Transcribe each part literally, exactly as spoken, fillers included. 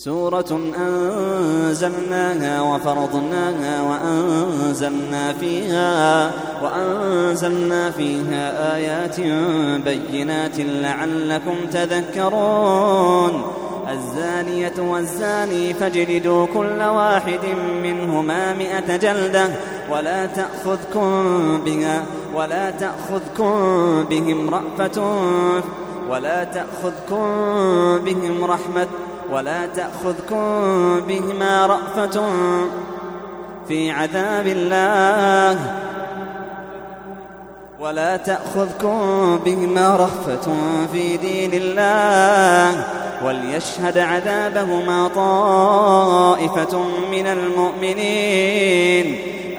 سورة أنزلناها وفرضناها وأنزلنا فيها, وأنزلنا فيها آيات بينات لعلكم تذكرون. الزانية والزاني فاجلدوا كل واحد منهما مئة جلدة ولا تأخذكم بها ولا تأخذكم بهم رأفة ولا تأخذكم بهم رحمة ولا تأخذكم بهما رأفة في عذاب الله ولا تأخذكم بهما رأفة في دين الله وليشهد عذابهما طائفة من المؤمنين.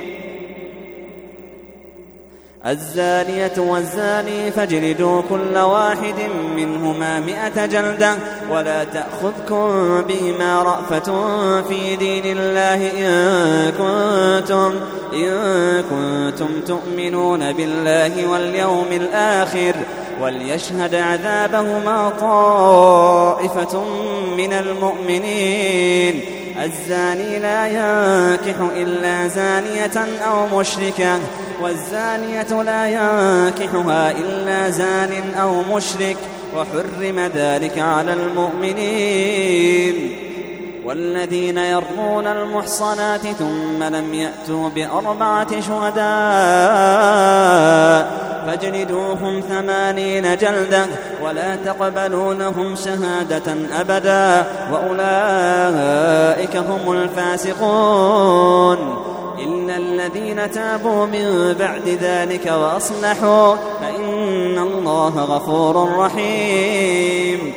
الزانية والزاني فاجلدوا كل واحد منهما مئة جلدة ولا تأخذكم بهما رأفة في دين الله إن كنتم, إن كنتم تؤمنون بالله واليوم الآخر وليشهد عذابهما طائفة من المؤمنين. الزاني لا ينكح إلا زانية أو مشركة والزانية لا ينكحها إلا زان أو مشرك وحرم ذلك على المؤمنين. والذين يرمون المحصنات ثم لم يأتوا بأربعة شهداء فاجلدوهم ثمانين جلدة ولا تقبلوا لهم شهادة أبدا وأولئك هم الفاسقون. إلا الذين تابوا من بعد ذلك وأصلحوا فإن الله غفور رحيم.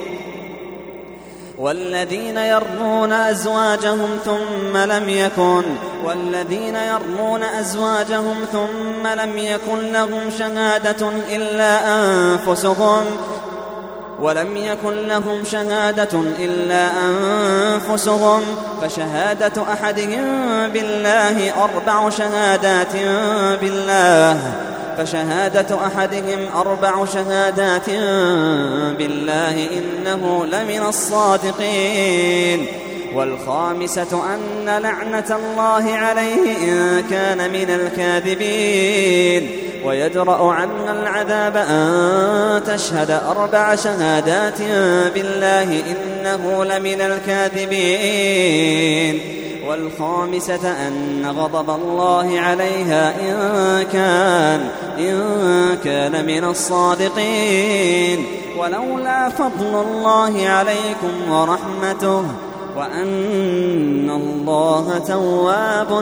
والذين يرمون أزواجهم ثم لم يكن والذين يرمون أزواجهم ثم لم يكن لهم شهادة إلا أنفسهم ولم يكن لهم شهادة إلا أنفسهم فشهادة أحدهم بالله أربع شهادات بالله فشهادة أحدهم أربع شهادات بالله إنه لمن الصادقين. والخامسة أن لعنة الله عليه إن كان من الكاذبين. ويدرأ عنها العذاب أن تشهد أربع شهادات بالله إنه لمن الكاذبين. والخامسة أن غضب الله عليها إن كان, إن كان من الصادقين. ولولا فضل الله عليكم ورحمته وأن الله تواب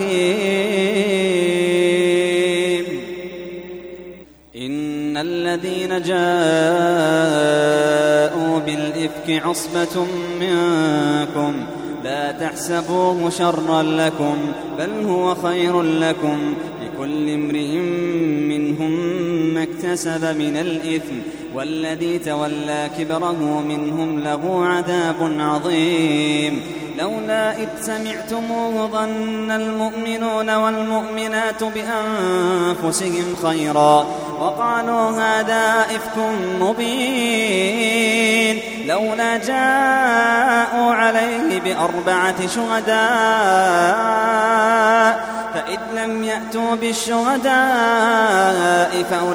حكيم. إن الذين جاءوا بالإفك عصبة منكم لا تحسبوه شرا لكم بل هو خير لكم لكل امرئ منهم ما اكتسب من الإثم والذي تولى كبره منهم له عذاب عظيم. لولا إذ سمعتموه ظن المؤمنون والمؤمنات بأنفسهم خيرا وقالوا هذا إفك مبين. لولا جاءوا عليه بأربعة شهداء فإذ لم يأتوا بالشهداء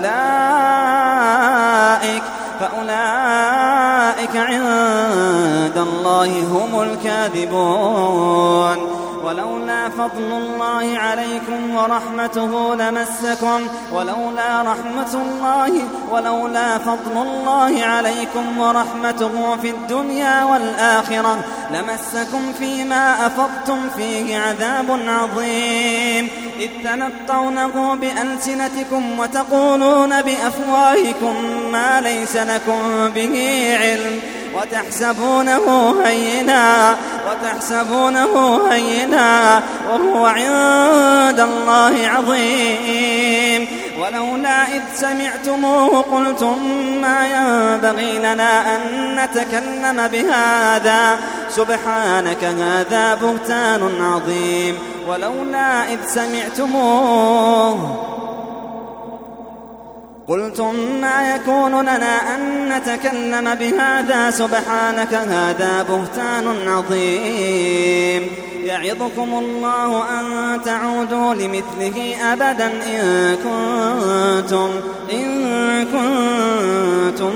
فأولئك, فأولئك عند الله هم الكاذبون. ولولا فضل الله عليكم ورحمته لمسكم ولولا رحمة الله ولولا فضل الله عليكم ورحمته في الدنيا والآخرة لمسكم فيما أفضتم فيه عذاب عظيم. إذ تنطونه بألسنتكم وتقولون بأفواهكم ما ليس لكم به علم وتحسبونه هينا وتحسبونه هينا وهو عند الله عظيم. ولولا إذ سمعتموه قلتم ما ينبغي لنا أن نتكلم بهذا سبحانك هذا بهتان عظيم. ولولا إذ سمعتموه قلتم ما يكون لنا أن نتكلم بهذا سبحانك هذا بهتان عظيم يعظكم الله أن تعودوا لمثله أبدا إن كنتم, إن كنتم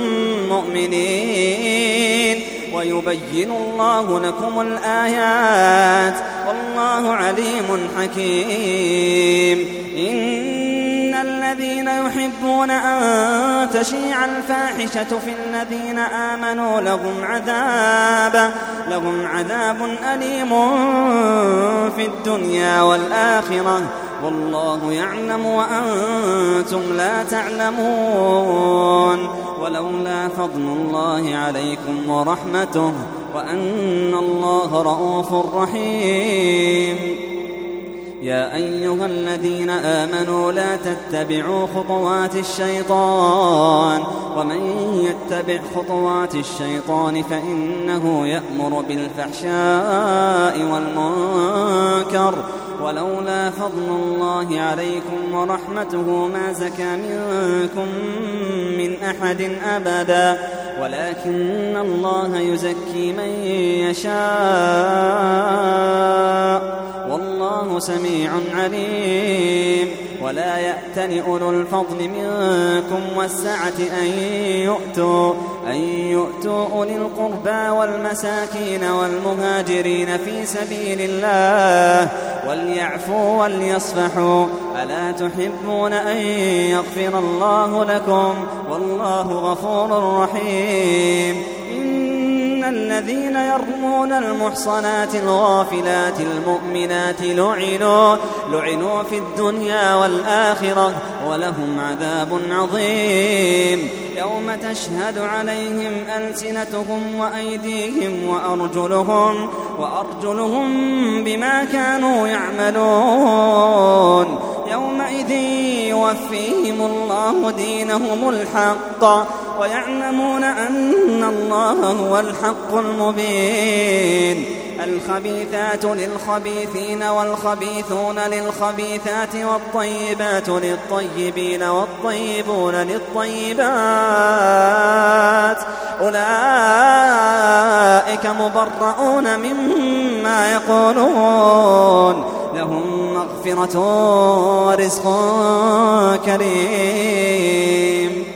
مؤمنين ويبين الله لكم الآيات والله عليم حكيم. إن الذين يحبون أن تشيع الفاحشة في الذين آمنوا لهم عذاب لهم عذاب أليم في الدنيا والآخرة والله يعلم وأنتم لا تعلمون. ولولا فضل الله عليكم ورحمته وأن الله رؤوف رحيم. يا أيها الذين آمنوا لا تتبعوا خطوات الشيطان ومن يتبع خطوات الشيطان فإنه يأمر بالفحشاء والمنكر ولولا فضل الله عليكم ورحمته ما زكى منكم من أحد أبدا ولكن الله يزكي من يشاء والله سميع عليم. ولا يأتل أولو الفضل منكم والسعة أن يؤتوا, أن يؤتوا أولي القربى والمساكين والمهاجرين في سبيل الله وليعفوا وليصفحوا ألا تحبون أن يغفر الله لكم والله غفور رحيم. الذين يرمون المحصنات الغافلات المؤمنات لعنوا, لعنوا في الدنيا والآخرة ولهم عذاب عظيم يوم تشهد عليهم ألسنتهم وأيديهم وأرجلهم, وأرجلهم بما كانوا يعملون يومئذ يوفيهم الله دينهم الحق ويعلمون أن الله هو الحق المبين. الخبيثات للخبيثين والخبيثون للخبيثات والطيبات للطيبين والطيبون للطيبات أولئك مبرؤون مما يقولون لهم مغفرة ورزق كريم.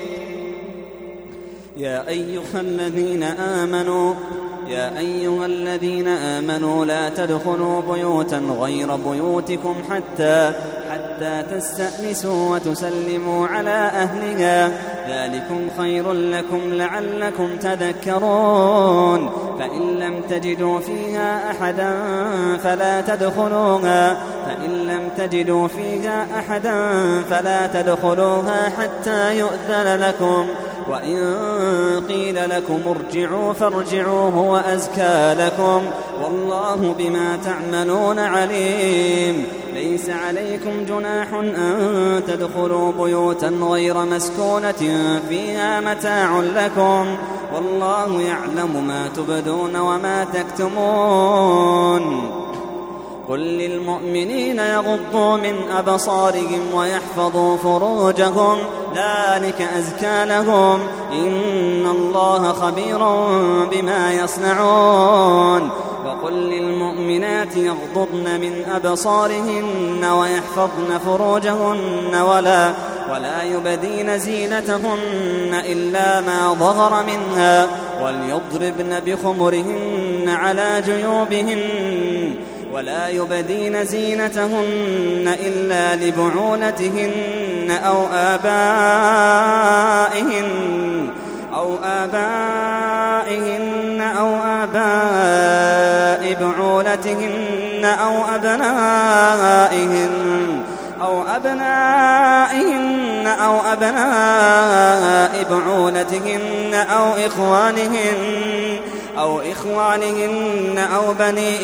يا أيها الذين آمنوا يا أيها الذين آمنوا لا تدخلوا بيوتا غير بيوتكم حتى حتى تستأنسوا وتسلموا على أهلها ذلكم خير لكم لعلكم تذكرون. فإن لم تجدوا فيها أحدا فلا تدخلوها فإن لم تجدوا فيها أحدا فلا تدخلوها حتى يؤذن لكم وإن قيل لكم ارجعوا فارجعوا هو أزكى لكم والله بما تعملون عليم. ليس عليكم جناح أن تدخلوا بيوتا غير مسكونة فيها متاع لكم والله يعلم ما تبدون وما تكتمون. قل للمؤمنين يغضوا من أبصارهم ويحفظوا فروجهم ذلك أزكى لهم إن الله خبير بما يصنعون. وقل للمؤمنات يغضضن من أبصارهن ويحفظن فروجهن ولا, ولا يبدين زينتهن إلا ما ظهر منها وليضربن بخمرهن على جيوبهن ولا يبدين زينتهن إلا لبعولتهن أو آبائهن أو آبائهن أو آباء بعولتهن أو أبنائهن أو أبنائهن أو أبناء بعولتهن أو إخوانهن أو إخوانهن أو بني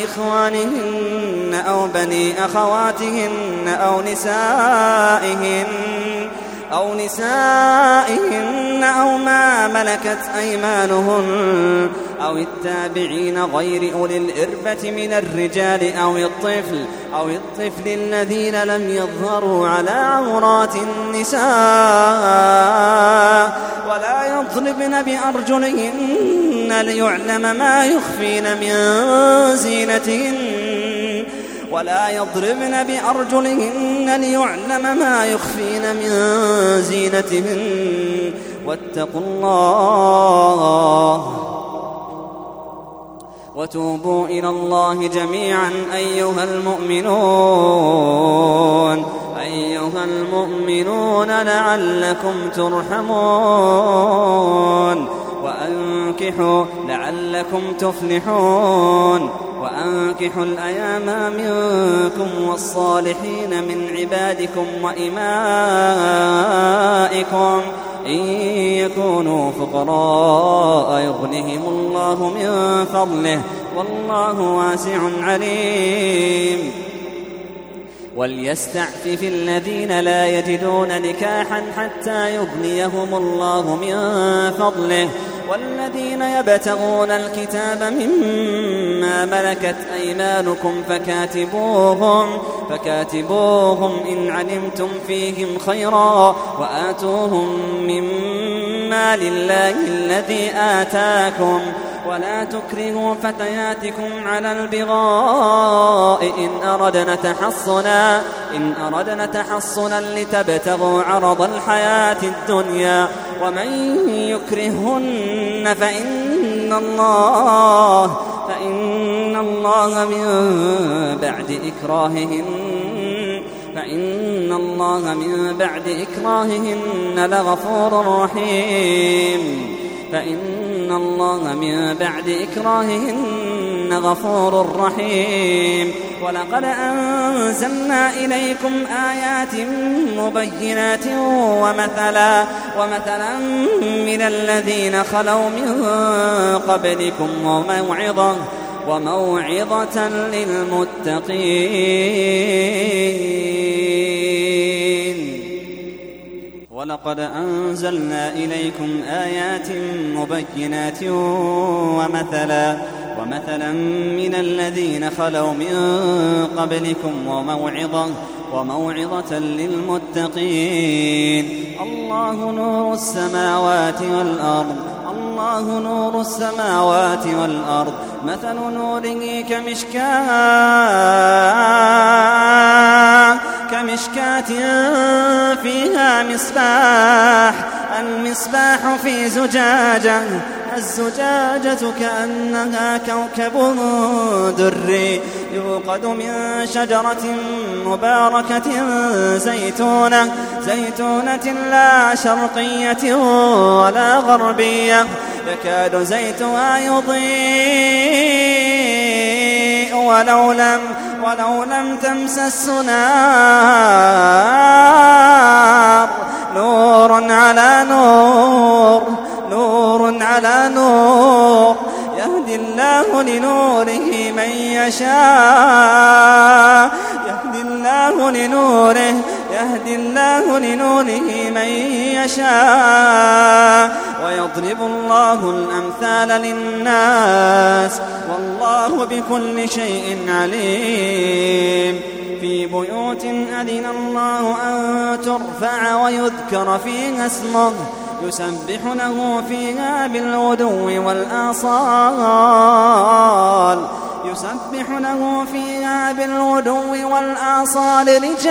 إخوانهن أو بني أخواتهن أو نسائهن أو نسائهن أو ما ملكت أيمانهن أو التابعين غير أولي الإربة من الرجال أو الطفل أو الطفل الذين لم يظهروا على عورات النساء ولا يضربن بأرجلهن ليعلم ما يخفين من زينتهن ولا يضربن بأرجلهن ليعلم ما يخفين من زينتهن واتقوا الله وتوبوا إلى الله جميعا أيها المؤمنون أيها المؤمنون لعلكم ترحمون وأنكحوا لعلكم تفلحون وأنكحوا الأيام منكم والصالحين من عبادكم وإمائكم إن يكونوا فقراء يغنهم الله من فضله والله واسع عليم وليستعفف الذين لا يجدون نكاحا حتى يغنيهم الله من فضله والذين يبتغون الكتاب مما ملكت أيمانكم فكاتبوهم فكاتبوهم إن علمتم فيهم خيرا وآتوهم مما لله الذي آتاكم ولا تكرهوا فتياتكم على البغاء إن أردنا تحصنا إن أردنا تحصنا لتبتغوا عرض الحياة الدنيا ومن يكرهن فإن الله فإن الله من بعد إكراههن فإن الله من بعد إكراههن لغفور رحيم فإن الله من بعد إكراههن غفور رحيم ولقد أنزلنا إليكم آيات مبينات ومثلا ومثلا من الذين خلوا من قبلكم وموعظة وموعظة للمتقين ولقد أنزلنا إليكم آيات مبينات ومثلا ومثلا من الذين خلوا من قبلكم وموعظة وموعظة للمتقين الله نور السماوات والأرض الله نور السماوات والأرض مثل نوره كمشكاة كمشكاة فيها مصباح المصباح في زجاجة الزجاجة كأنها كوكب دري يوقد من شجرة مباركة زيتونة زيتونة لا شرقية ولا غربية يكاد زيتها يضيء ولو لم ولو لم تمسس نار نور على نور نور على نور يهدي الله لنوره من يشاء يهدي الله لنوره يهدي الله لنوره من يشاء ويضرب الله الأمثال للناس والله بكل شيء عليم في بيوت أذن الله أن ترفع ويذكر فيها اسمه يسبح له فيها بالغدو والآصال يسبح له فيها بالغدو والآصال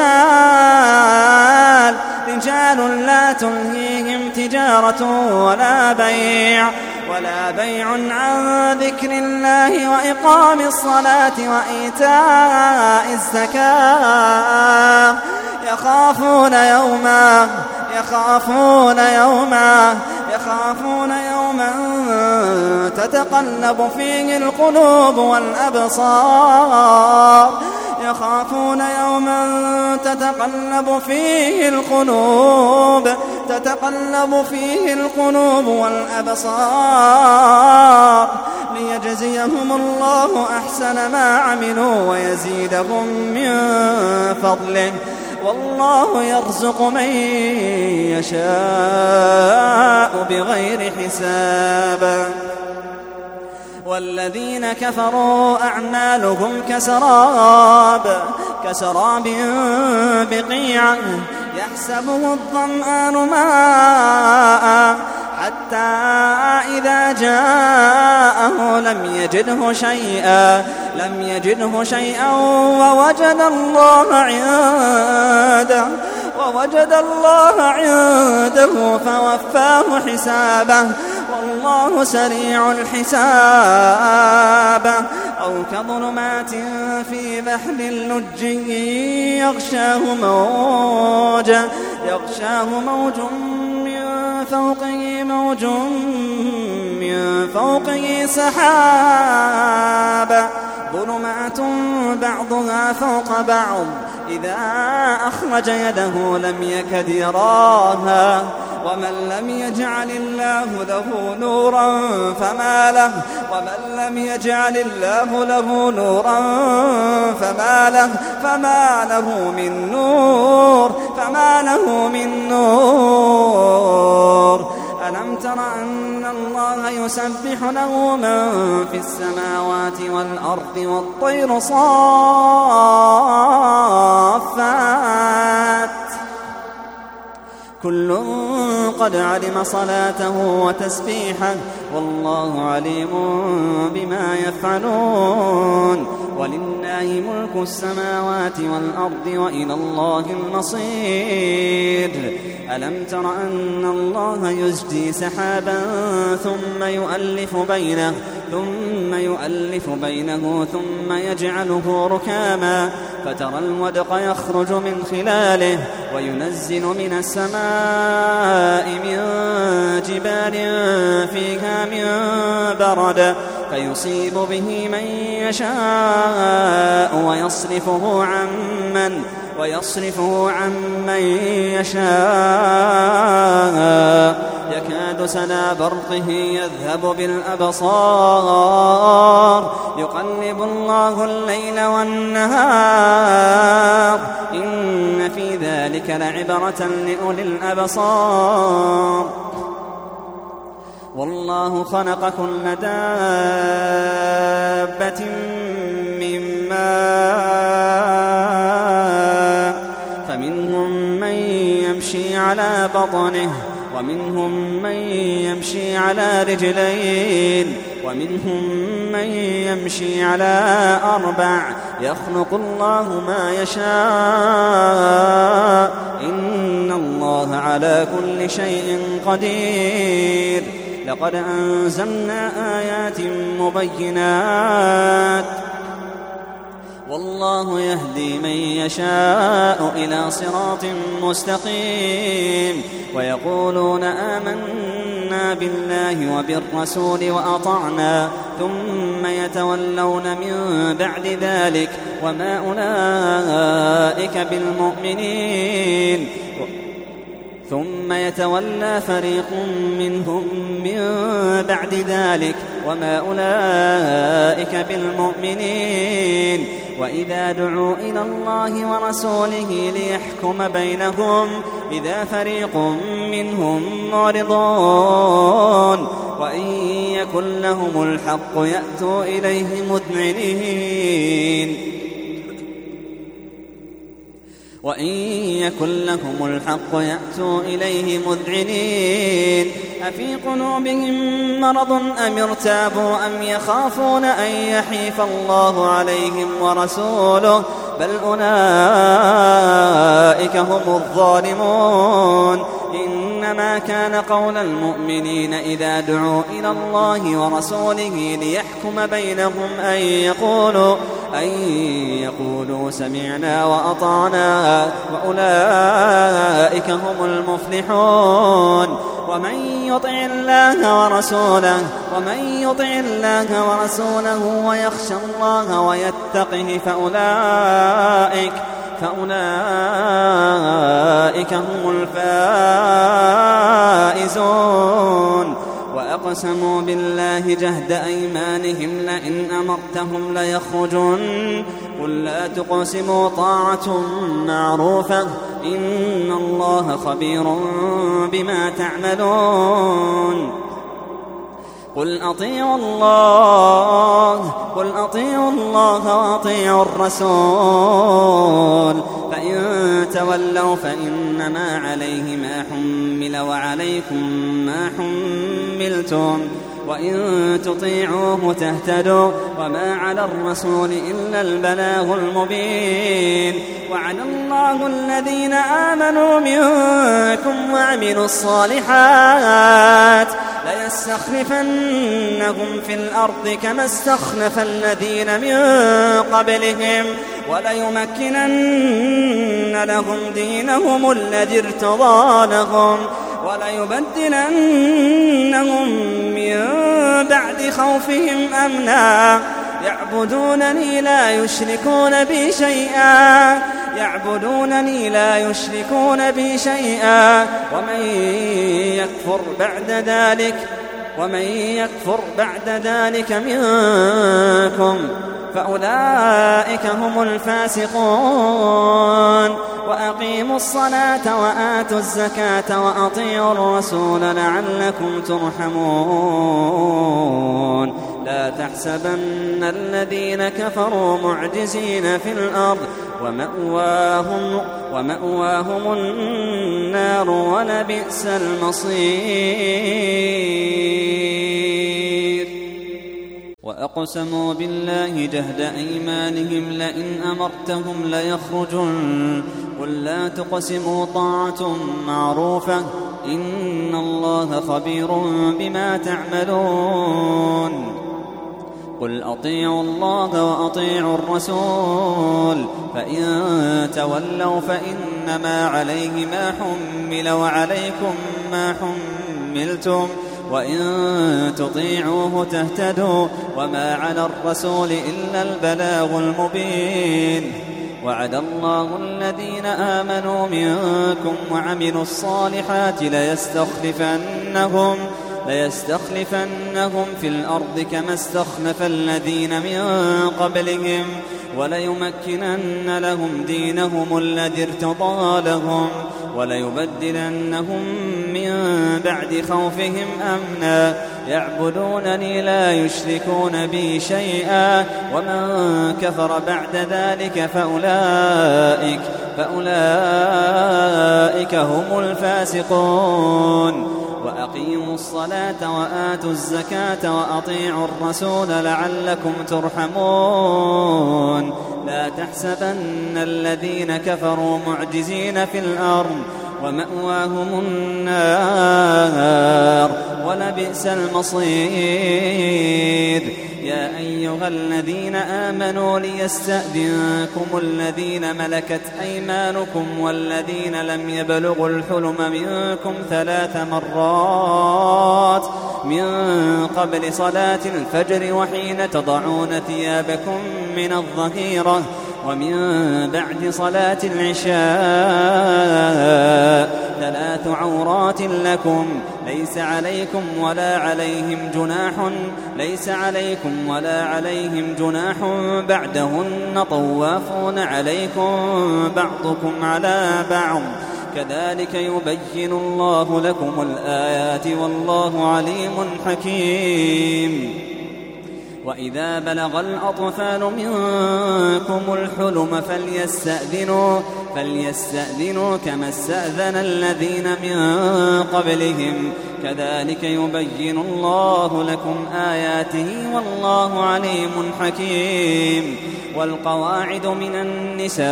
رجال رجال لا تلهيهم تجارة ولا بيع ولا بيع عن ذكر الله وإقام الصلاة وإيتاء الزكاة يخافون يوما يخافون يوما يخافون يوما تتقلب فيه القلوب والأبصار يخافون يوما تتقلب فيه القلوب تتقلب فيه القلوب والأبصار ليجزيهم الله أحسن ما عملوا ويزيدهم من فضله والله يرزق من يشاء بغير حساب. والذين كفروا أعمالهم كسراب كسراب بقيعة يحسبه الظمآن ماء حتى إذا جاءه لم يجده شيئا لم يجده شيئا ووجد الله عنده ووجد الله عنده فوفاه حسابه والله سريع الحساب. أو كظلمات في بحر اللج يغشاه موج يغشاه موج من فوقه موج من فوقه سحاب ظلمات بعضها فوق بعض إذا أخرج يده لم يكد يراها ومن لم يجعل الله له نورا فما له ومن لم يجعل الله له نورا فما له فما له من نور فما له من نور. ألم تر أن الله يسبح له من في السماوات والأرض والطير صافات كل قد علم صلاته وتسبيحه والله عليم بما يفعلون. ولله ملك السماوات والأرض وإلى الله المصير. ألم تر أن الله يزجي سحابا ثم يؤلف بينه ثم يؤلف بينه ثم يجعله ركاما فترى الودق يخرج من خلاله وينزل من السماء من جبال فيها من برد فيصيب به من يشاء ويصرفه عمن ويصرفه عمن يشاء يكاد سنا برقه يذهب بالأبصار يقلب الله الليل والنهار إن في ذلك لعبرة لأولي الأبصار. والله خلق كل دابة من ماء فمنهم من يمشي على بطنه ومنهم من يمشي على رجلين ومنهم من يمشي على أربع يخلق الله ما يشاء إن الله على كل شيء قدير. لقد أنزلنا آيات مبينات والله يهدي من يشاء إلى صراط مستقيم. ويقولون آمنا بالله وبالرسول وأطعنا ثم يتولون من بعد ذلك وما أولئك بالمؤمنين ثم يتولى فريق منهم من بعد ذلك وما أولئك بالمؤمنين. وإذا دعوا إلى الله ورسوله ليحكم بينهم إذا فريق منهم معرضون وإن يكن لهم الحق يأتوا إليه مذعنين وإن يكن لهم الحق يأتوا إليه مذعنين أفي قلوبهم مرض أم ارتابوا أم يخافون أن يحيف الله عليهم ورسوله بل أولئك هم الظالمون. إنما كان قول المؤمنين إذا دعوا إلى الله ورسوله ليحكم بينهم أن يقولوا أن يقولوا سمعنا وأطعنا وأولئك هم المفلحون. ومن يطع الله ورسوله ومن يطع الله ورسوله ويخشى الله ويتقه فأولئك فأولئك هم الفائزون. وأقسموا بالله جهد أيمانهم لئن أمرتهم ليخرجن قل لا تقسموا طاعة معروفة إن الله خبير بما تعملون قل أطيعوا الله قل أطيعوا الله وأطيعوا الرسول فإن تولوا فإنما عليه ما حمل وعليكم ما حملتم وإن تطيعوه تهتدوا وما على الرسول إلا البلاغ المبين وعد الله الذين آمنوا منكم وعملوا الصالحات ليستخلفنهم في الأرض كما استخلف الذين من قبلهم وليمكنن لهم دينهم الذي ارتضى لهم وليبدلنهم من بعد خوفهم أمنا يعبدونني لا يشركون بي شيئا يعبدونني لا يشركون بي شيئا ومن يكفر بعد ذلك ومن يكفر بعد ذلك منكم فأولئك هم الفاسقون وأقيموا الصلاة وآتوا الزكاة وأطيعوا الرسول لعلكم ترحمون لا تحسبن الذين كفروا معجزين في الأرض ومأواهم, ومأواهم النار ولبئس المصير وأقسموا بالله جهد أيمانهم لئن أمرتهم ليخرجن قل لا تقسموا طاعة معروفة إن الله خبير بما تعملون قل أطيعوا الله وأطيعوا الرسول فإن تولوا فإنما عليه ما حمل وعليكم ما حملتم وإن تطيعوه تهتدوا وما على الرسول إلا البلاغ المبين وعد الله الذين آمنوا منكم وعملوا الصالحات ليستخلفنهم ليستخلفنهم في الأرض كما استخلف الذين من قبلهم وليمكنن لهم دينهم الذي ارتضى لهم وليبدلنهم من بعد خوفهم أمنا يعبدونني لا يشركون بي شيئا ومن كفر بعد ذلك فأولئك, فأولئك هم الفاسقون وأقيموا الصلاة وآتوا الزكاة وأطيعوا الرسول لعلكم ترحمون لا تحسبن الذين كفروا معجزين في الأرض ومأواهم النار ولبئس المصير يا أيها الذين آمنوا ليستأذنكم الذين ملكت أيمانكم والذين لم يبلغوا الحلم منكم ثلاث مرات من قبل صلاة الفجر وحين تضعون ثيابكم من الظهيرة ومن بعد صلاة العشاء ثلاث عورات لكم ليس عليكم ولا عليهم جناح ليس عليكم ولا عليهم جناح بعدهن طوافون عليكم بعضكم على بعض كذلك يبين الله لكم الآيات والله عليم حكيم وإذا بلغ الأطفال منكم الحلم فليستأذنوا, فليستأذنوا كما استأذن الذين من قبلهم كذلك يبين الله لكم آياته والله عليم حكيم والقواعد من النساء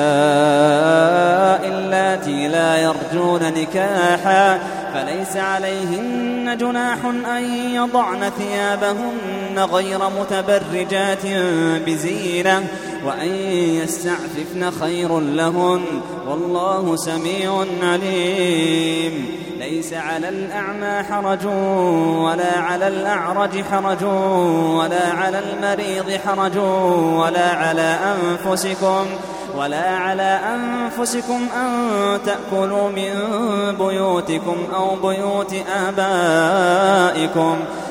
اللاتي لا يرجون نكاحا فليس عليهن جناح أن يضعن ثيابهن غير متبرجات بزينة وأن يستعففن خير لهن والله سميع عليم ليس على الأعمى حرج ولا على الأعرج حرج ولا على المريض حرج ولا على أنفسكم ولا على أنفسكم أن تأكلوا من بيوتكم أو بيوت آبائكم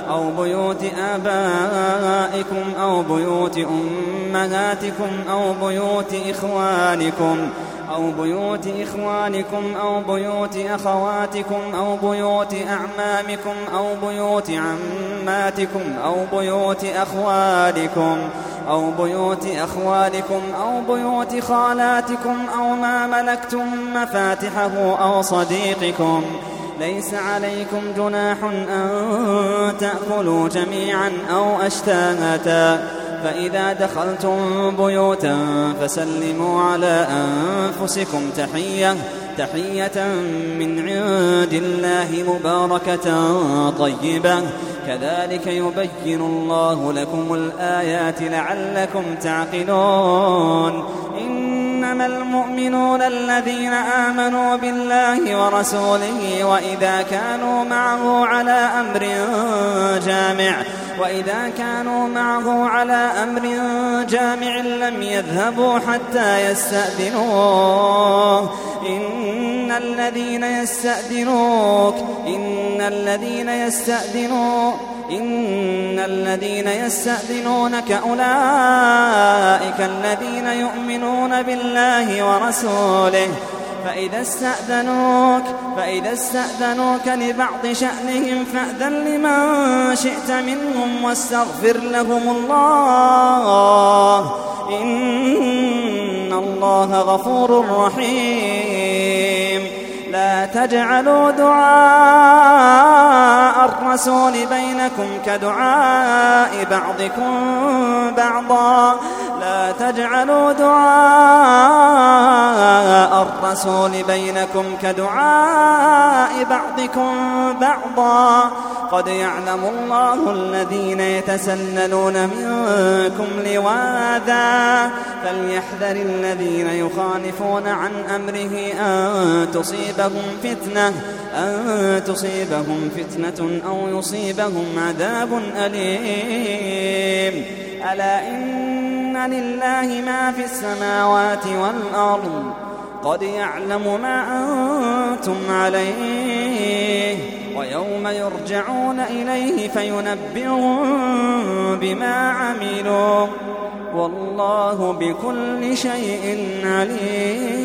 أو بيوت آبائكم أو بيوت أمهاتكم أو بيوت إخوانكم أو بيوت إخوانكم أو بيوت أخواتكم أو بيوت أعمامكم أو بيوت عماتكم أو بيوت أخوالكم أو بيوت أخوالكم أو بيوت خالاتكم أو ما ملكتم مفاتحه أو صديقكم. ليس عليكم جناح أن تأكلوا جميعا أو أشتاتا، فإذا دخلتم بيوتا فسلموا على أنفسكم تحية تحية من عند الله مباركة طيبة، كذلك يبين الله لكم الآيات لعلكم تعقلون. إنما المؤمنون الذين آمنوا بالله ورسوله وإذا كانوا معه على أمر جامع وإذا كانوا معه على أمر جامع لم يذهبوا حتى يستأذنوه. إن الذين يستأذنوك إن الذين يستأذنوك إن الذين يستأذنونك أولئك الذين يؤمنون بالله ورسوله، فإذا استأذنوك فإذا استأذنوك لبعض شأنهم فأذن لمن شئت منهم واستغفر لهم الله، إن الله غفور رحيم. لا تجعلوا دعاء الرسول بينكم كدعاء بعضكم بعضا لا تجعلوا دعاء الرسول بينكم كدعاء بعضكم بعضا قد يعلم الله الذين يتسللون منكم لواذا، فليحذر الذين يخالفون عن أمره أن تصيبهم فتنة أن تصيبهم فتنة أو يصيبهم عذاب أليم. ألا إن لله ما في السماوات والأرض قد يعلم ما أنتم عليه، ويوم يرجعون إليه فينبئهم بما عملوا والله بكل شيء عليم.